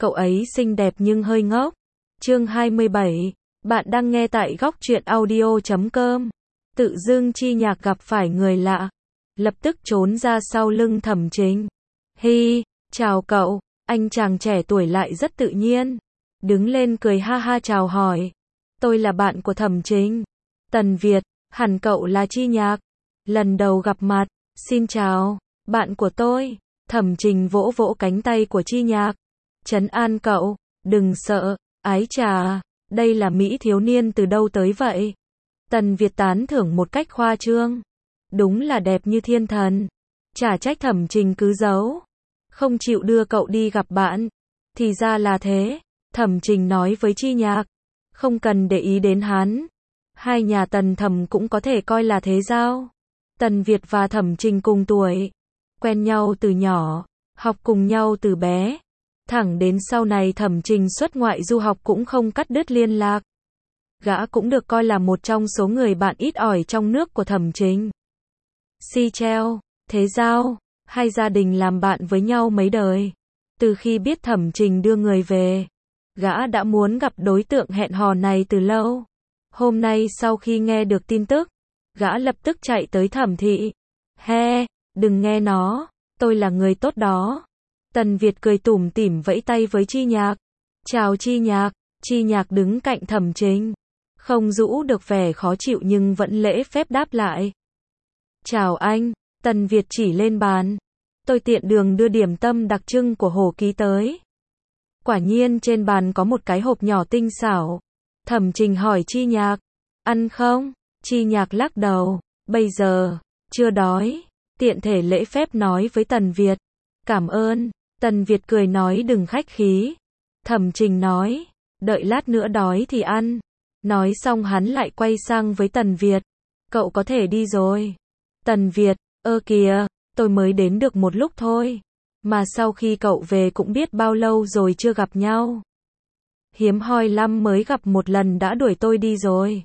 cậu ấy xinh đẹp nhưng hơi ngốc. Chương 27, bạn đang nghe tại góc truyện audio.com. Tự dưng Chi Nhạc gặp phải người lạ, lập tức trốn ra sau lưng Thẩm Trình. Hi, chào cậu, anh chàng trẻ tuổi lại rất tự nhiên. Đứng lên cười ha ha chào hỏi. Tôi là bạn của Thẩm Trình. Tần Việt, hẳn cậu là Chi Nhạc. Lần đầu gặp mặt, xin chào, bạn của tôi. Thẩm Trình vỗ vỗ cánh tay của Chi Nhạc. Trấn an cậu, đừng sợ, ái chà, đây là Mỹ thiếu niên từ đâu tới vậy? Tần Việt tán thưởng một cách khoa trương. Đúng là đẹp như thiên thần. Chả trách Thẩm Trình cứ giấu, không chịu đưa cậu đi gặp bạn. Thì ra là thế, Thẩm Trình nói với Chi Nhạc. Không cần để ý đến hắn. Hai nhà Tần Thẩm cũng có thể coi là thế giao. Tần Việt và Thẩm Trình cùng tuổi, quen nhau từ nhỏ, học cùng nhau từ bé. Thẳng đến sau này Thẩm Trình xuất ngoại du học cũng không cắt đứt liên lạc. Gã cũng được coi là một trong số người bạn ít ỏi trong nước của Thẩm Trình. Si treo, thế giao, hai gia đình làm bạn với nhau mấy đời. Từ khi biết Thẩm Trình đưa người về, gã đã muốn gặp đối tượng hẹn hò này từ lâu. Hôm nay sau khi nghe được tin tức, gã lập tức chạy tới Thẩm thị. He, đừng nghe nó, tôi là người tốt đó. Tần Việt cười tủm tỉm vẫy tay với Chi Nhạc. Chào Chi Nhạc. Chi Nhạc đứng cạnh Thẩm Trình, không giũ được vẻ khó chịu nhưng vẫn lễ phép đáp lại. Chào anh. Tần Việt chỉ lên bàn. Tôi tiện đường đưa điểm tâm đặc trưng của Hồ Ký tới. Quả nhiên trên bàn có một cái hộp nhỏ tinh xảo. Thẩm Trình hỏi Chi Nhạc, ăn không? Chi Nhạc lắc đầu, bây giờ, chưa đói. Tiện thể lễ phép nói với Tần Việt. Cảm ơn. Tần Việt cười nói đừng khách khí. Thẩm Trình nói, đợi lát nữa đói thì ăn. Nói xong hắn lại quay sang với Tần Việt. Cậu có thể đi rồi. Tần Việt, ơ kìa, tôi mới đến được một lúc thôi. Mà sau khi cậu về cũng biết bao lâu rồi chưa gặp nhau. Hiếm hoi lắm mới gặp một lần đã đuổi tôi đi rồi.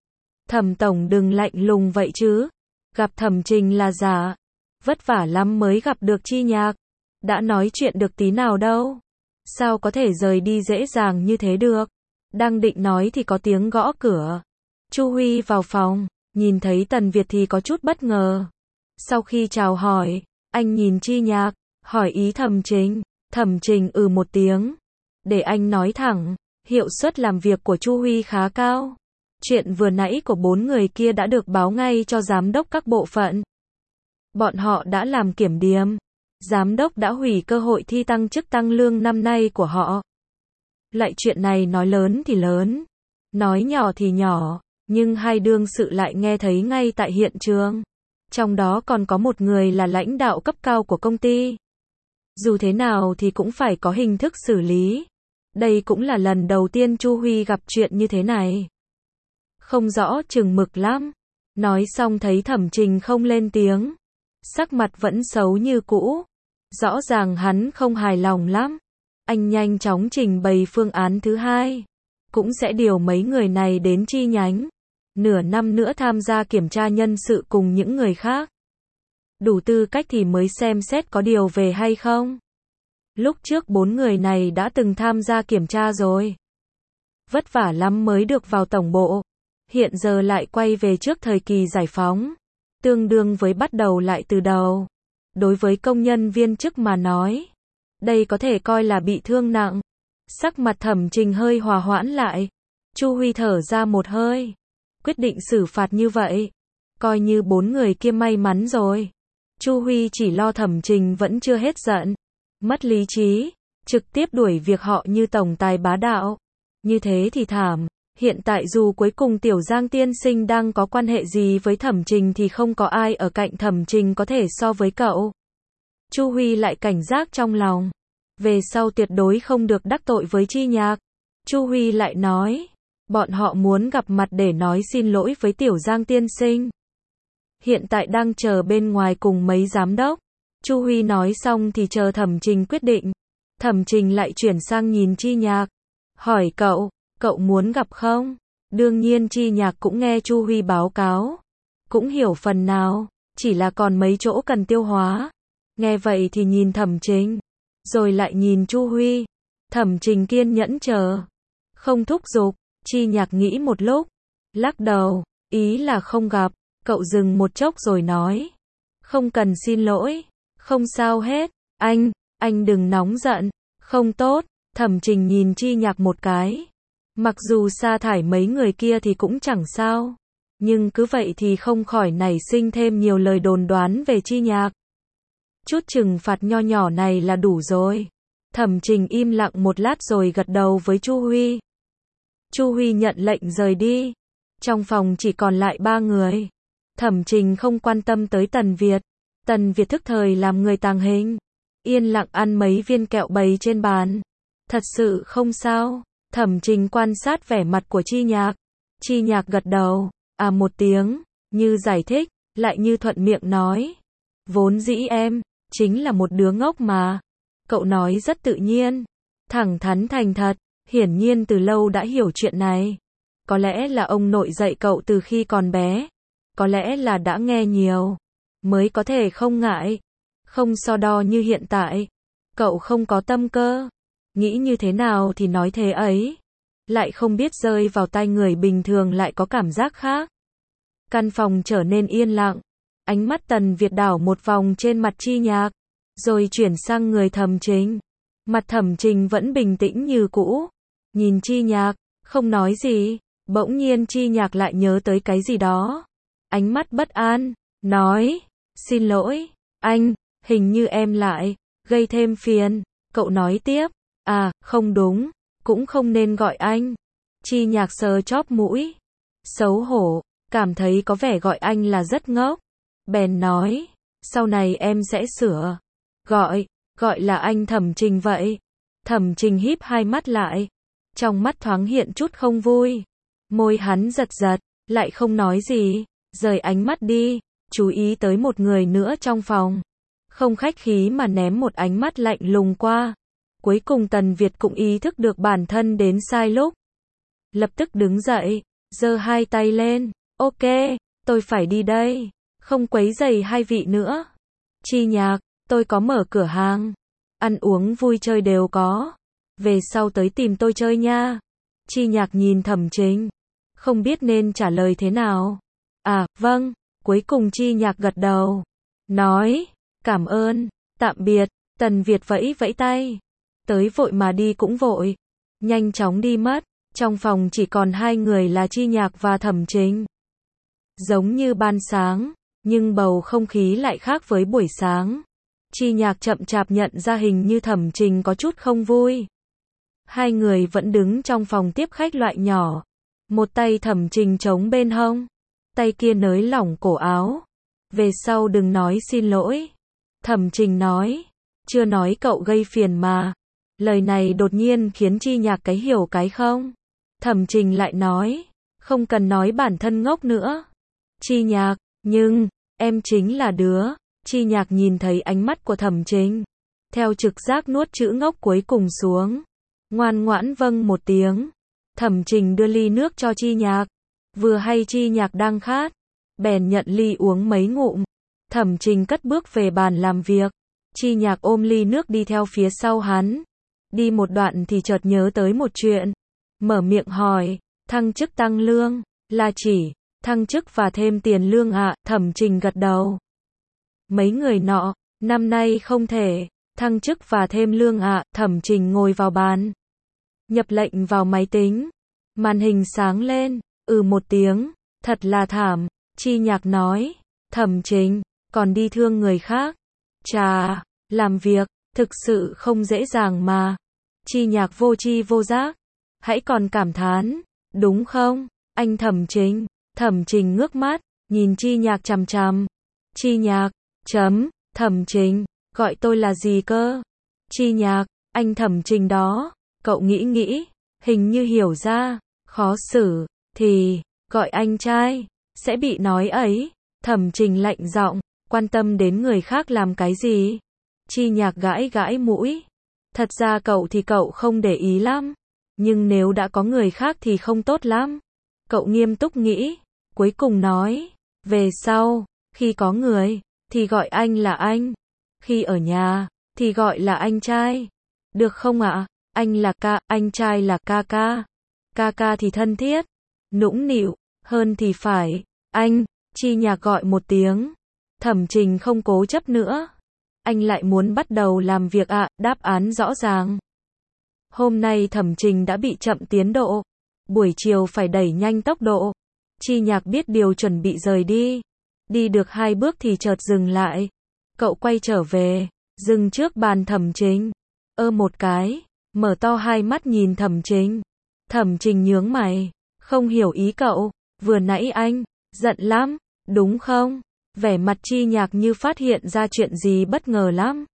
Thẩm tổng đừng lạnh lùng vậy chứ. Gặp Thẩm Trình là giả. Vất vả lắm mới gặp được Chi Nhạc. Đã nói chuyện được tí nào đâu. Sao có thể rời đi dễ dàng như thế được. Đang định nói thì có tiếng gõ cửa. Chu Huy vào phòng, nhìn thấy Tần Việt thì có chút bất ngờ. Sau khi chào hỏi, anh nhìn Chi Nhạc, hỏi ý Thẩm Trình. Thẩm Trình một tiếng. Để anh nói thẳng, hiệu suất làm việc của Chu Huy khá cao. Chuyện vừa nãy của 4 người kia đã được báo ngay cho giám đốc các bộ phận. Bọn họ đã làm kiểm điểm. Giám đốc đã hủy cơ hội thi tăng chức tăng lương năm nay của họ. Lại chuyện này nói lớn thì lớn, nói nhỏ thì nhỏ, nhưng hai đương sự lại nghe thấy ngay tại hiện trường. Trong đó còn có một người là lãnh đạo cấp cao của công ty. Dù thế nào thì cũng phải có hình thức xử lý. Đây cũng là lần đầu tiên Chu Huy gặp chuyện như thế này. Không rõ chừng mực lắm. Nói xong thấy Thẩm Trình không lên tiếng. Sắc mặt vẫn xấu như cũ. Rõ ràng hắn không hài lòng lắm. Anh nhanh chóng trình bày phương án thứ hai. Cũng sẽ điều mấy người này đến chi nhánh. Nửa năm nữa tham gia kiểm tra nhân sự cùng những người khác. Đủ tư cách thì mới xem xét có điều về hay không. Lúc trước 4 người này đã từng tham gia kiểm tra rồi. Vất vả lắm mới được vào tổng bộ. Hiện giờ lại quay về trước thời kỳ giải phóng. Tương đương với bắt đầu lại từ đầu. Đối với công nhân viên chức mà nói, đây có thể coi là bị thương nặng. Sắc mặt Thẩm Trình hơi hòa hoãn lại. Chu Huy thở ra một hơi. Quyết định xử phạt như vậy, coi như 4 người kia may mắn rồi. Chu Huy chỉ lo Thẩm Trình vẫn chưa hết giận. Mất lý trí, trực tiếp đuổi việc họ như tổng tài bá đạo. Như thế thì thảm. Hiện tại dù cuối cùng Tiểu Giang tiên sinh đang có quan hệ gì với Thẩm Trình thì không có ai ở cạnh Thẩm Trình có thể so với cậu. Chu Huy lại cảnh giác trong lòng. Về sau tuyệt đối không được đắc tội với Chi Nhạc. Chu Huy lại nói, bọn họ muốn gặp mặt để nói xin lỗi với Tiểu Giang tiên sinh. Hiện tại đang chờ bên ngoài cùng mấy giám đốc. Chu Huy nói xong thì chờ Thẩm Trình quyết định. Thẩm Trình lại chuyển sang nhìn Chi Nhạc. Hỏi cậu muốn gặp không? Đương nhiên Chi Nhạc cũng nghe Chu Huy báo cáo. Cũng hiểu phần nào, chỉ là còn mấy chỗ cần tiêu hóa. Nghe vậy thì nhìn Thẩm Trình, rồi lại nhìn Chu Huy. Thẩm Trình kiên nhẫn chờ. Không thúc giục, Chi Nhạc nghĩ một lúc. Lắc đầu, ý là không gặp. Cậu dừng một chốc rồi nói. Không cần xin lỗi. Không sao hết. Anh đừng nóng giận. Không tốt. Thẩm Trình nhìn Chi Nhạc một cái. Mặc dù sa thải mấy người kia thì cũng chẳng sao. Nhưng cứ vậy thì không khỏi nảy sinh thêm nhiều lời đồn đoán về Chi Nhạc. Chút trừng phạt nho nhỏ này là đủ rồi. Thẩm Trình im lặng một lát rồi gật đầu với Chu Huy. Chu Huy nhận lệnh rời đi. Trong phòng chỉ còn lại 3 người. Thẩm Trình không quan tâm tới Tần Việt. Tần Việt thức thời làm người tàng hình. Yên lặng ăn mấy viên kẹo bày trên bàn. Thật sự không sao. Thẩm Trình quan sát vẻ mặt của Chi Nhạc. Chi Nhạc gật đầu. À một tiếng. Như giải thích. Lại như thuận miệng nói. Vốn dĩ em chính là một đứa ngốc mà. Cậu nói rất tự nhiên. Thẳng thắn thành thật. Hiển nhiên từ lâu đã hiểu chuyện này. Có lẽ là ông nội dạy cậu từ khi còn bé. Có lẽ là đã nghe nhiều. Mới có thể không ngại. Không so đo như hiện tại. Cậu không có tâm cơ. Nghĩ như thế nào thì nói thế ấy. Lại không biết rơi vào tai người bình thường lại có cảm giác khác. Căn phòng trở nên yên lặng. Ánh mắt Tần Việt đảo một vòng trên mặt Chi Nhạc. Rồi chuyển sang người Thẩm Trình. Mặt Thẩm Trình vẫn bình tĩnh như cũ. Nhìn Chi Nhạc, không nói gì. Bỗng nhiên Chi Nhạc lại nhớ tới cái gì đó. Ánh mắt bất an, nói. Xin lỗi, anh, hình như em lại gây thêm phiền. Cậu nói tiếp. À, không đúng, cũng không nên gọi anh. Chi Nhạc sờ chóp mũi. Xấu hổ, cảm thấy có vẻ gọi anh là rất ngốc. Bèn nói. Sau này em sẽ sửa. Gọi là anh Thẩm Trình vậy. Thẩm Trình híp hai mắt lại. Trong mắt thoáng hiện chút không vui. Môi hắn giật giật, lại không nói gì. Rời ánh mắt đi, chú ý tới một người nữa trong phòng. Không khách khí mà ném một ánh mắt lạnh lùng qua. Cuối cùng Tần Việt cũng ý thức được bản thân đến sai lúc. Lập tức đứng dậy, giơ hai tay lên. Ok, tôi phải đi đây. Không quấy rầy hai vị nữa. Chi Nhạc, tôi có mở cửa hàng. Ăn uống vui chơi đều có. Về sau tới tìm tôi chơi nha. Chi Nhạc nhìn Thẩm Trình. Không biết nên trả lời thế nào. À, vâng. Cuối cùng Chi Nhạc gật đầu. Nói. Cảm ơn. Tạm biệt. Tần Việt vẫy vẫy tay. Tới vội mà đi cũng vội. Nhanh chóng đi mất. Trong phòng chỉ còn hai người là Chi Nhạc và Thẩm Trình. Giống như ban sáng. Nhưng bầu không khí lại khác với buổi sáng. Chi Nhạc chậm chạp nhận ra hình như Thẩm Trình có chút không vui. Hai người vẫn đứng trong phòng tiếp khách loại nhỏ. Một tay Thẩm Trình chống bên hông. Tay kia nới lỏng cổ áo. Về sau đừng nói xin lỗi. Thẩm Trình nói. Chưa nói cậu gây phiền mà. Lời này đột nhiên khiến Chi Nhạc cái hiểu cái không. Thẩm Trình lại nói. Không cần nói bản thân ngốc nữa. Chi Nhạc, nhưng, em chính là đứa. Chi Nhạc nhìn thấy ánh mắt của Thẩm Trình. Theo trực giác nuốt chữ ngốc cuối cùng xuống. Ngoan ngoãn vâng một tiếng. Thẩm Trình đưa ly nước cho Chi Nhạc. Vừa hay Chi Nhạc đang khát. Bèn nhận ly uống mấy ngụm. Thẩm Trình cất bước về bàn làm việc. Chi Nhạc ôm ly nước đi theo phía sau hắn. Đi một đoạn thì chợt nhớ tới một chuyện. Mở miệng hỏi. Thăng chức tăng lương. Là chỉ thăng chức và thêm tiền lương ạ. Thẩm Trình gật đầu. Mấy người nọ. Năm nay không thể. Thăng chức và thêm lương ạ. Thẩm Trình ngồi vào bàn. Nhập lệnh vào máy tính. Màn hình sáng lên. Một tiếng. Thật là thảm. Chi Nhạc nói. Thẩm Trình. Còn đi thương người khác. Chà. Làm việc. Thực sự không dễ dàng mà. Chi Nhạc vô tri vô giác. Hãy còn cảm thán. Đúng không? Anh Thẩm Trình. Thẩm Trình ngước mắt. Nhìn Chi Nhạc chằm chằm. Chi Nhạc. Thẩm Trình. Gọi tôi là gì cơ? Chi Nhạc. Anh Thẩm Trình đó. Cậu nghĩ. Hình như hiểu ra. Khó xử. Thì. Gọi anh trai. Sẽ bị nói ấy. Thẩm Trình lạnh giọng. Quan tâm đến người khác làm cái gì? Chi Nhạc gãi mũi. Thật ra cậu thì cậu không để ý lắm. Nhưng nếu đã có người khác thì không tốt lắm. Cậu nghiêm túc nghĩ. Cuối cùng nói. Về sau. Khi có người. Thì gọi anh là anh. Khi ở nhà. Thì gọi là anh trai. Được không ạ? Anh là ca, anh trai là ca ca. Ca ca thì thân thiết, nũng nịu, hơn thì phải. Anh, Chi Nhạc gọi một tiếng. Thẩm Trình không cố chấp nữa. Anh lại muốn bắt đầu làm việc ạ, đáp án rõ ràng. Hôm nay Thẩm Trình đã bị chậm tiến độ. Buổi chiều phải đẩy nhanh tốc độ. Chi Nhạc biết điều chuẩn bị rời đi. Đi được 2 bước thì chợt dừng lại. Cậu quay trở về, dừng trước bàn Thẩm Trình. Một cái, mở to hai mắt nhìn Thẩm Trình. Thẩm Trình nhướng mày, không hiểu ý cậu, vừa nãy anh, giận lắm, đúng không? Vẻ mặt Chi Nhạc như phát hiện ra chuyện gì bất ngờ lắm.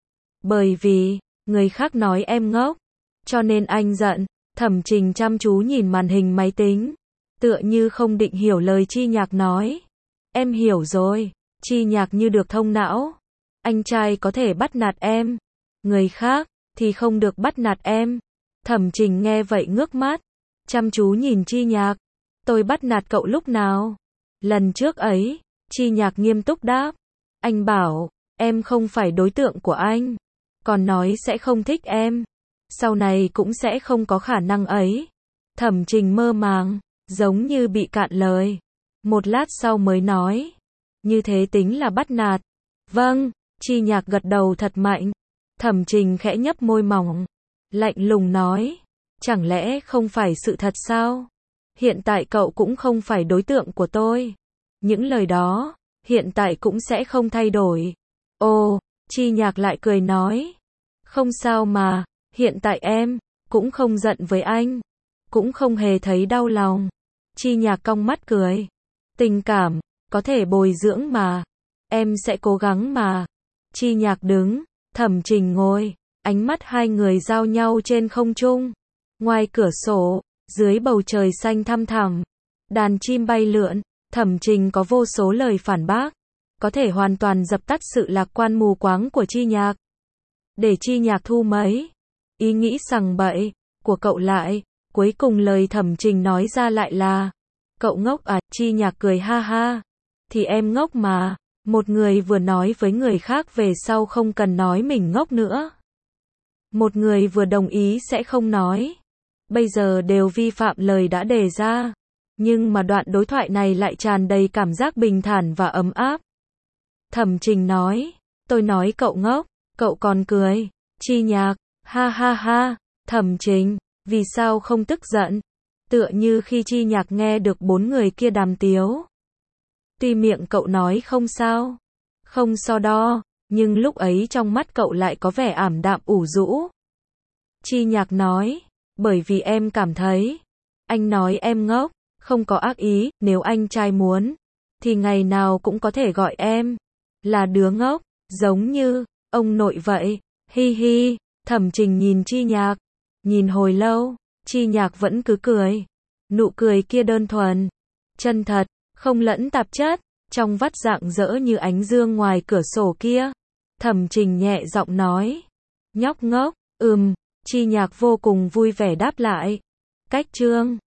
Bởi vì, người khác nói em ngốc, cho nên anh giận. Thẩm Trình chăm chú nhìn màn hình máy tính, tựa như không định hiểu lời Chi Nhạc nói. Em hiểu rồi. Chi Nhạc như được thông não. Anh trai có thể bắt nạt em, người khác thì không được bắt nạt em. Thẩm Trình nghe vậy ngước mắt, chăm chú nhìn Chi Nhạc. Tôi bắt nạt cậu lúc nào? Lần trước ấy. Chi Nhạc nghiêm túc đáp. Anh bảo, em không phải đối tượng của anh. Còn nói sẽ không thích em. Sau này cũng sẽ không có khả năng ấy. Thẩm Trình mơ màng, giống như bị cạn lời. Một lát sau mới nói. Như thế tính là bắt nạt. Vâng, Chi Nhạc gật đầu thật mạnh. Thẩm Trình khẽ nhấp môi mỏng, lạnh lùng nói. Chẳng lẽ không phải sự thật sao? Hiện tại cậu cũng không phải đối tượng của tôi. Những lời đó, hiện tại cũng sẽ không thay đổi. Ồ, Chi Nhạc lại cười nói. Không sao mà, hiện tại em, cũng không giận với anh. Cũng không hề thấy đau lòng. Chi Nhạc cong mắt cười. Tình cảm, có thể bồi dưỡng mà. Em sẽ cố gắng mà. Chi Nhạc đứng, Thẩm Trình ngồi. Ánh mắt hai người giao nhau trên không trung. Ngoài cửa sổ, dưới bầu trời xanh thăm thẳm, đàn chim bay lượn. Thẩm Trình có vô số lời phản bác, có thể hoàn toàn dập tắt sự lạc quan mù quáng của Chi Nhạc. Để Chi Nhạc thu mấy ý nghĩ sằng bậy của cậu lại, cuối cùng lời Thẩm Trình nói ra lại là, cậu ngốc à? Chi Nhạc cười ha ha. Thì em ngốc mà, một người vừa nói với người khác về sau không cần nói mình ngốc nữa. Một người vừa đồng ý sẽ không nói. Bây giờ đều vi phạm lời đã đề ra. Nhưng mà đoạn đối thoại này lại tràn đầy cảm giác bình thản và ấm áp. Thẩm Trình nói, tôi nói cậu ngốc, cậu còn cười. Chi Nhạc, ha ha ha. Thẩm Trình, vì sao không tức giận? Tựa như khi Chi Nhạc nghe được 4 người kia đàm tiếu. Tuy miệng cậu nói không sao, không so đo, nhưng lúc ấy trong mắt cậu lại có vẻ ảm đạm ủ rũ. Chi Nhạc nói, bởi vì em cảm thấy, anh nói em ngốc, không có ác ý, nếu anh trai muốn, thì ngày nào cũng có thể gọi em là đứa ngốc, giống như ông nội vậy. Hi hi. Thẩm Trình nhìn Chi Nhạc, nhìn hồi lâu, Chi Nhạc vẫn cứ cười. Nụ cười kia đơn thuần, chân thật, không lẫn tạp chất, trong vắt rạng rỡ như ánh dương ngoài cửa sổ kia. Thẩm Trình nhẹ giọng nói, nhóc ngốc. Chi Nhạc vô cùng vui vẻ đáp lại. Cách chương